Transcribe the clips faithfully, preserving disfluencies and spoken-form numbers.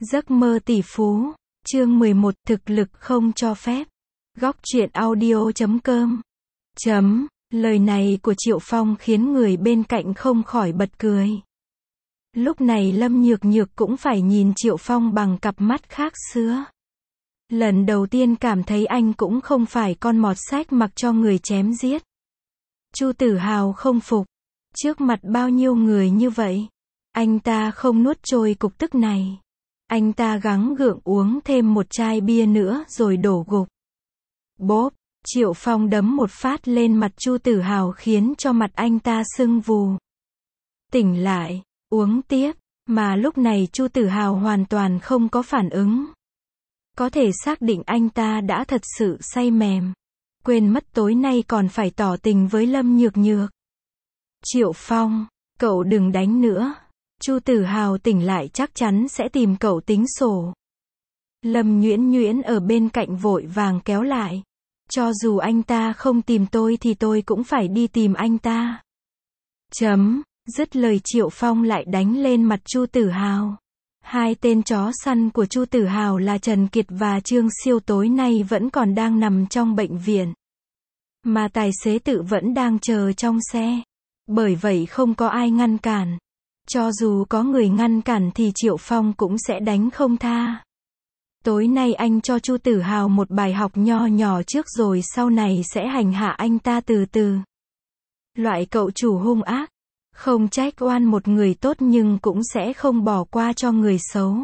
Giấc mơ tỷ phú, chương mười một, thực lực không cho phép. Góc truyện audio chấm com. Chấm, lời này của Triệu Phong khiến người bên cạnh không khỏi bật cười. Lúc này Lâm Nhược Nhược cũng phải nhìn Triệu Phong bằng cặp mắt khác xưa. Lần đầu tiên cảm thấy anh cũng không phải con mọt sách mặc cho người chém giết. Chu Tử Hào không phục. Trước mặt bao nhiêu người như vậy, anh ta không nuốt trôi cục tức này. Anh ta gắng gượng uống thêm một chai bia nữa rồi đổ gục. Bốp, Triệu Phong đấm một phát lên mặt Chu Tử Hào khiến cho mặt anh ta sưng vù. Tỉnh lại, uống tiếp, mà lúc này Chu Tử Hào hoàn toàn không có phản ứng. Có thể xác định anh ta đã thật sự say mềm. Quên mất tối nay còn phải tỏ tình với Lâm Nhược Nhược. Triệu Phong, cậu đừng đánh nữa. Chu Tử Hào tỉnh lại chắc chắn sẽ tìm cậu tính sổ. Lâm Nhuyễn Nhuyễn ở bên cạnh vội vàng kéo lại. Cho dù anh ta không tìm tôi thì tôi cũng phải đi tìm anh ta. Chấm, dứt lời Triệu Phong lại đánh lên mặt Chu Tử Hào. Hai tên chó săn của Chu Tử Hào là Trần Kiệt và Trương Siêu tối nay vẫn còn đang nằm trong bệnh viện. Mà tài xế tự vẫn đang chờ trong xe. Bởi vậy không có ai ngăn cản. Cho dù có người ngăn cản thì Triệu Phong cũng sẽ đánh không tha. Tối nay anh cho Chu Tử Hào một bài học nho nhỏ trước rồi sau này sẽ hành hạ anh ta từ từ. Loại cậu chủ hung ác, không trách oan một người tốt nhưng cũng sẽ không bỏ qua cho người xấu.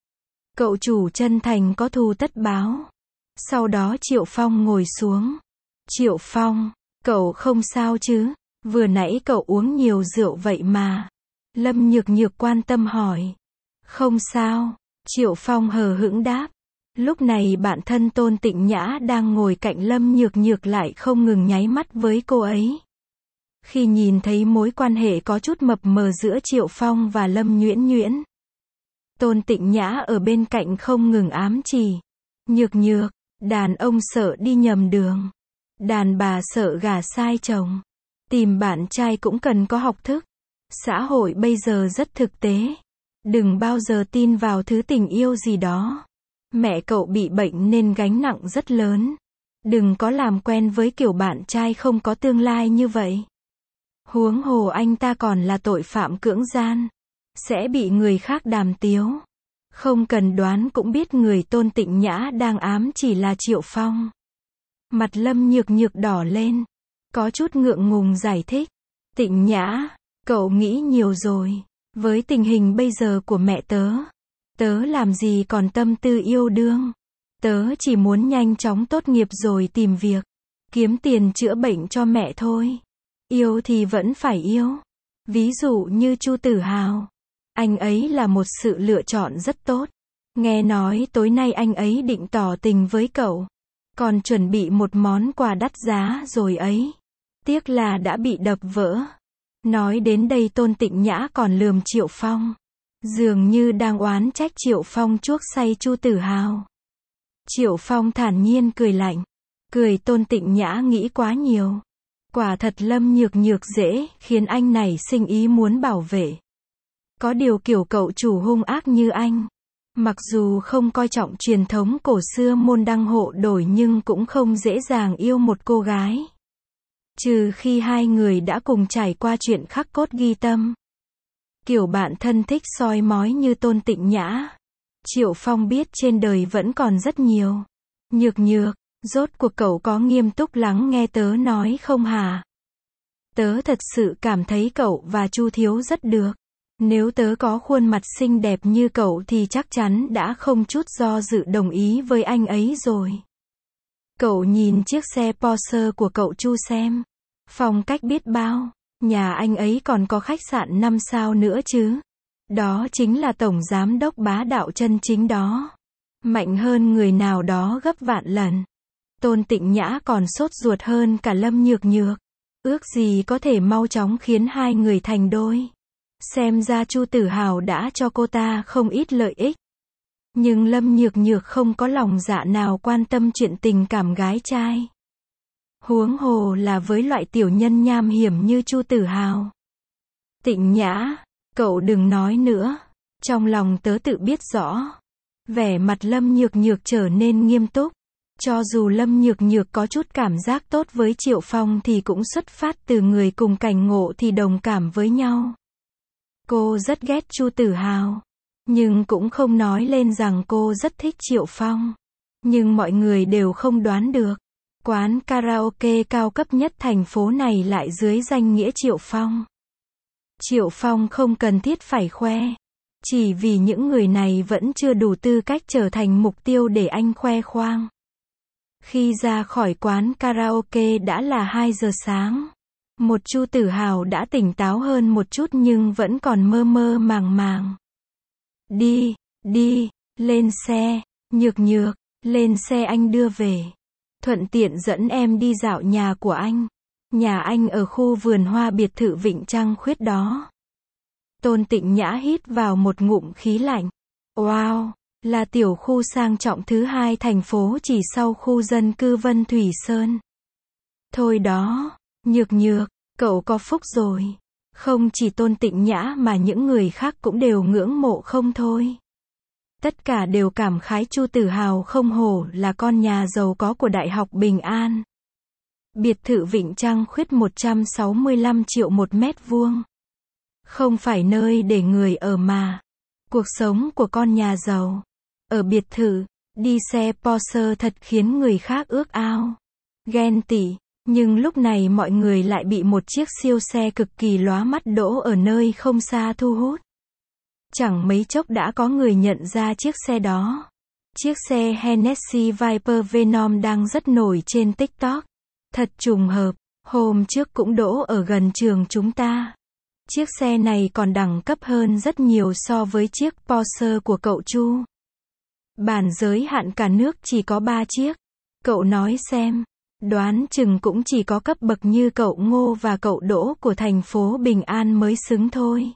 Cậu chủ chân thành có thù tất báo. Sau đó Triệu Phong ngồi xuống. Triệu Phong, cậu không sao chứ? Vừa nãy cậu uống nhiều rượu vậy mà. Lâm Nhược Nhược quan tâm hỏi. Không sao, Triệu Phong hờ hững đáp. Lúc này bạn thân Tôn Tịnh Nhã đang ngồi cạnh Lâm Nhược Nhược lại không ngừng nháy mắt với cô ấy. Khi nhìn thấy mối quan hệ có chút mập mờ giữa Triệu Phong và Lâm Nhuyễn Nhuyễn, Tôn Tịnh Nhã ở bên cạnh không ngừng ám chỉ. Nhược Nhược, đàn ông sợ đi nhầm đường. Đàn bà sợ gả sai chồng. Tìm bạn trai cũng cần có học thức. Xã hội bây giờ rất thực tế. Đừng bao giờ tin vào thứ tình yêu gì đó. Mẹ cậu bị bệnh nên gánh nặng rất lớn. Đừng có làm quen với kiểu bạn trai không có tương lai như vậy. Huống hồ anh ta còn là tội phạm cưỡng gian. Sẽ bị người khác đàm tiếu. Không cần đoán cũng biết người Tôn Tịnh Nhã đang ám chỉ là Triệu Phong. Mặt Lâm Nhược Nhược đỏ lên. Có chút ngượng ngùng giải thích. Tịnh Nhã, cậu nghĩ nhiều rồi. Với tình hình bây giờ của mẹ tớ, tớ làm gì còn tâm tư yêu đương. Tớ chỉ muốn nhanh chóng tốt nghiệp rồi tìm việc, kiếm tiền chữa bệnh cho mẹ thôi. Yêu thì vẫn phải yêu. Ví dụ như Chu Tử Hào. Anh ấy là một sự lựa chọn rất tốt. Nghe nói tối nay anh ấy định tỏ tình với cậu. Còn chuẩn bị một món quà đắt giá rồi ấy. Tiếc là đã bị đập vỡ. Nói đến đây Tôn Tịnh Nhã còn lườm Triệu Phong. Dường như đang oán trách Triệu Phong chuốc say Chu Tử Hào. Triệu Phong thản nhiên cười lạnh. Cười Tôn Tịnh Nhã nghĩ quá nhiều. Quả thật Lâm Nhược Nhược dễ khiến anh nảy sinh ý muốn bảo vệ. Có điều kiểu cậu chủ hung ác như anh, mặc dù không coi trọng truyền thống cổ xưa môn đăng hộ đổi nhưng cũng không dễ dàng yêu một cô gái. Trừ khi hai người đã cùng trải qua chuyện khắc cốt ghi tâm. Kiểu bạn thân thích soi mói như Tôn Tịnh Nhã. Triệu Phong biết trên đời vẫn còn rất nhiều. Nhược Nhược, rốt cuộc cậu có nghiêm túc lắng nghe tớ nói không hả? Tớ thật sự cảm thấy cậu và Chu Thiếu rất được. Nếu tớ có khuôn mặt xinh đẹp như cậu thì chắc chắn đã không chút do dự đồng ý với anh ấy rồi. Cậu nhìn chiếc xe Porsche của cậu Chu xem. Phong cách biết bao. Nhà anh ấy còn có khách sạn năm sao nữa chứ. Đó chính là tổng giám đốc bá đạo chân chính đó. Mạnh hơn người nào đó gấp vạn lần. Tôn Tịnh Nhã còn sốt ruột hơn cả Lâm Nhược Nhược. Ước gì có thể mau chóng khiến hai người thành đôi. Xem ra Chu Tử Hào đã cho cô ta không ít lợi ích. Nhưng Lâm Nhược Nhược không có lòng dạ nào quan tâm chuyện tình cảm gái trai. Huống hồ là với loại tiểu nhân nham hiểm như Chu Tử Hào. Tịnh Nhã, cậu đừng nói nữa. Trong lòng tớ tự biết rõ. Vẻ mặt Lâm Nhược Nhược trở nên nghiêm túc. Cho dù Lâm Nhược Nhược có chút cảm giác tốt với Triệu Phong thì cũng xuất phát từ người cùng cảnh ngộ thì đồng cảm với nhau. Cô rất ghét Chu Tử Hào, nhưng cũng không nói lên rằng cô rất thích Triệu Phong. Nhưng mọi người đều không đoán được, quán karaoke cao cấp nhất thành phố này lại dưới danh nghĩa Triệu Phong. Triệu Phong không cần thiết phải khoe, chỉ vì những người này vẫn chưa đủ tư cách trở thành mục tiêu để anh khoe khoang. Khi ra khỏi quán karaoke đã là hai giờ sáng. Một Chu Tử Hào đã tỉnh táo hơn một chút nhưng vẫn còn mơ mơ màng màng. Đi, đi, lên xe, Nhược Nhược, lên xe anh đưa về. Thuận tiện dẫn em đi dạo nhà của anh. Nhà anh ở khu vườn hoa biệt thự Vịnh Trăng Khuyết đó. Tôn Tịnh Nhã hít vào một ngụm khí lạnh. Wow, là tiểu khu sang trọng thứ hai thành phố chỉ sau khu dân cư Vân Thủy Sơn. Thôi đó, Nhược Nhược, cậu có phúc rồi. Không chỉ Tôn Tịnh Nhã mà những người khác cũng đều ngưỡng mộ không thôi. Tất cả đều cảm khái Chu Tử Hào không hổ là con nhà giàu có của Đại học Bình An. Biệt thự Vịnh Trăng Khuyết một trăm sáu mươi lăm triệu một mét vuông. Không phải nơi để người ở mà. Cuộc sống của con nhà giàu. Ở biệt thự, đi xe Porsche thật khiến người khác ước ao. Ghen tị. Nhưng lúc này mọi người lại bị một chiếc siêu xe cực kỳ lóa mắt đỗ ở nơi không xa thu hút. Chẳng mấy chốc đã có người nhận ra chiếc xe đó. Chiếc xe Hennessy Viper Venom đang rất nổi trên TikTok. Thật trùng hợp, hôm trước cũng đỗ ở gần trường chúng ta. Chiếc xe này còn đẳng cấp hơn rất nhiều so với chiếc Porsche của cậu Chu. Bản giới hạn cả nước chỉ có ba chiếc. Cậu nói xem, đoán chừng cũng chỉ có cấp bậc như cậu Ngô và cậu Đỗ của thành phố Bình An mới xứng thôi.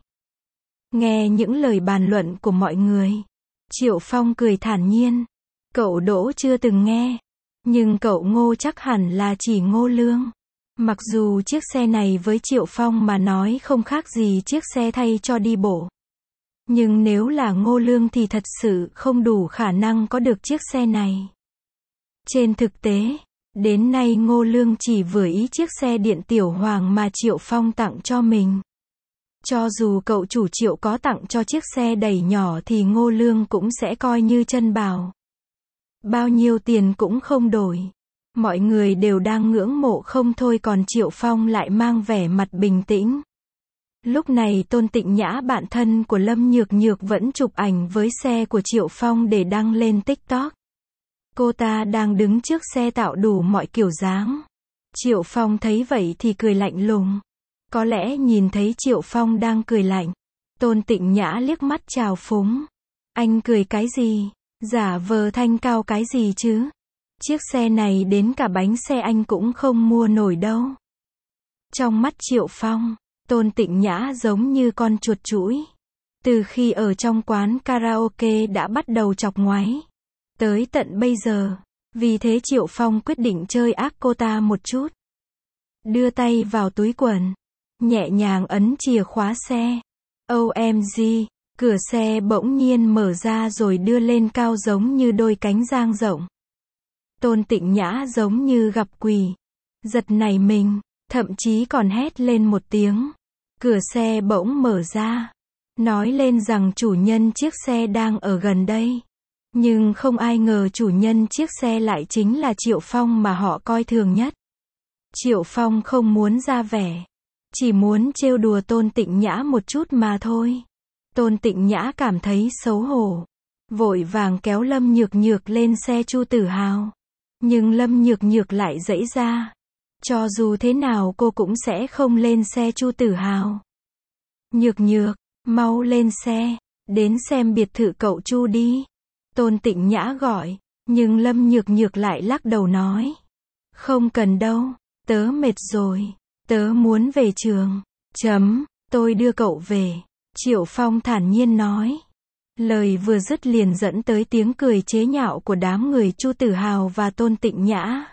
Nghe những lời bàn luận của mọi người, Triệu Phong cười thản nhiên. Cậu Đỗ chưa từng nghe, nhưng cậu Ngô chắc hẳn là chỉ Ngô Lương. Mặc dù chiếc xe này với Triệu Phong mà nói không khác gì chiếc xe thay cho đi bộ. Nhưng nếu là Ngô Lương thì thật sự không đủ khả năng có được chiếc xe này. Trên thực tế, đến nay Ngô Lương chỉ vừa ý chiếc xe điện tiểu hoàng mà Triệu Phong tặng cho mình. Cho dù cậu chủ Triệu có tặng cho chiếc xe đẩy nhỏ thì Ngô Lương cũng sẽ coi như chân bảo. Bao nhiêu tiền cũng không đổi. Mọi người đều đang ngưỡng mộ không thôi còn Triệu Phong lại mang vẻ mặt bình tĩnh. Lúc này Tôn Tịnh Nhã bạn thân của Lâm Nhược Nhược vẫn chụp ảnh với xe của Triệu Phong để đăng lên TikTok. Cô ta đang đứng trước xe tạo đủ mọi kiểu dáng. Triệu Phong thấy vậy thì cười lạnh lùng. Có lẽ nhìn thấy Triệu Phong đang cười lạnh, Tôn Tịnh Nhã liếc mắt trào phúng. Anh cười cái gì? Giả vờ thanh cao cái gì chứ? Chiếc xe này đến cả bánh xe anh cũng không mua nổi đâu. Trong mắt Triệu Phong, Tôn Tịnh Nhã giống như con chuột chũi. Từ khi ở trong quán karaoke đã bắt đầu chọc ngoáy. Tới tận bây giờ. Vì thế Triệu Phong quyết định chơi ác cô ta một chút. Đưa tay vào túi quần. Nhẹ nhàng ấn chìa khóa xe. ô em giê, cửa xe bỗng nhiên mở ra rồi đưa lên cao giống như đôi cánh dang rộng. Tôn Tịnh Nhã giống như gặp quỷ. Giật nảy mình, thậm chí còn hét lên một tiếng. Cửa xe bỗng mở ra. Nói lên rằng chủ nhân chiếc xe đang ở gần đây. Nhưng không ai ngờ chủ nhân chiếc xe lại chính là Triệu Phong mà họ coi thường nhất. Triệu Phong không muốn ra vẻ. Chỉ muốn trêu đùa Tôn Tịnh Nhã một chút mà thôi. Tôn Tịnh Nhã cảm thấy xấu hổ. Vội vàng kéo Lâm Nhược Nhược lên xe Chu Tử Hào. Nhưng Lâm Nhược Nhược lại giãy ra. Cho dù thế nào cô cũng sẽ không lên xe Chu Tử Hào. Nhược Nhược, mau lên xe. Đến xem biệt thự cậu Chu đi. Tôn Tịnh Nhã gọi. Nhưng Lâm Nhược Nhược lại lắc đầu nói. Không cần đâu. Tớ mệt rồi. Tớ muốn về trường. Chấm, tôi đưa cậu về. Triệu Phong thản nhiên nói. Lời vừa dứt liền dẫn tới tiếng cười chế nhạo của đám người Chu Tử Hào và Tôn Tịnh Nhã.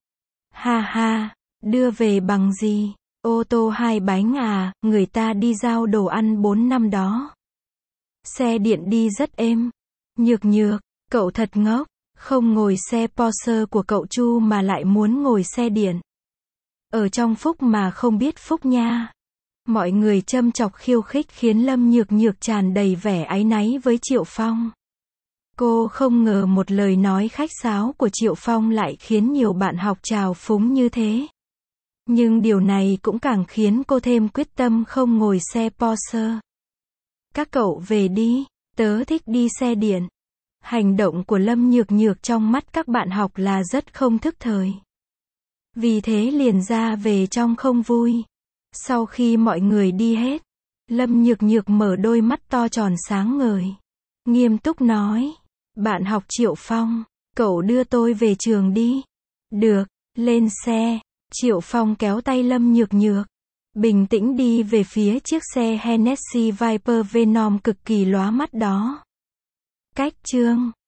Ha ha, đưa về bằng gì? Ô tô hai bánh à, người ta đi giao đồ ăn bốn năm đó. Xe điện đi rất êm. Nhược Nhược, Cậu thật ngốc, không ngồi xe Porsche của cậu Chu mà lại muốn ngồi xe điện. Ở trong phúc mà không biết phúc nha. Mọi người châm chọc khiêu khích khiến Lâm Nhược Nhược tràn đầy vẻ áy náy với Triệu Phong. Cô không ngờ một lời nói khách sáo của Triệu Phong lại khiến nhiều bạn học trào phúng như thế. Nhưng điều này cũng càng khiến cô thêm quyết tâm không ngồi xe Porsche. Các cậu về đi, tớ thích đi xe điện. Hành động của Lâm Nhược Nhược trong mắt các bạn học là rất không thức thời. Vì thế liền ra về trong không vui. Sau khi mọi người đi hết, Lâm Nhược Nhược mở đôi mắt to tròn sáng ngời. Nghiêm túc nói, bạn học Triệu Phong, cậu đưa tôi về trường đi. Được, lên xe. Triệu Phong kéo tay Lâm Nhược Nhược, bình tĩnh đi về phía chiếc xe Hennessy Viper Venom cực kỳ lóa mắt đó. Cách chương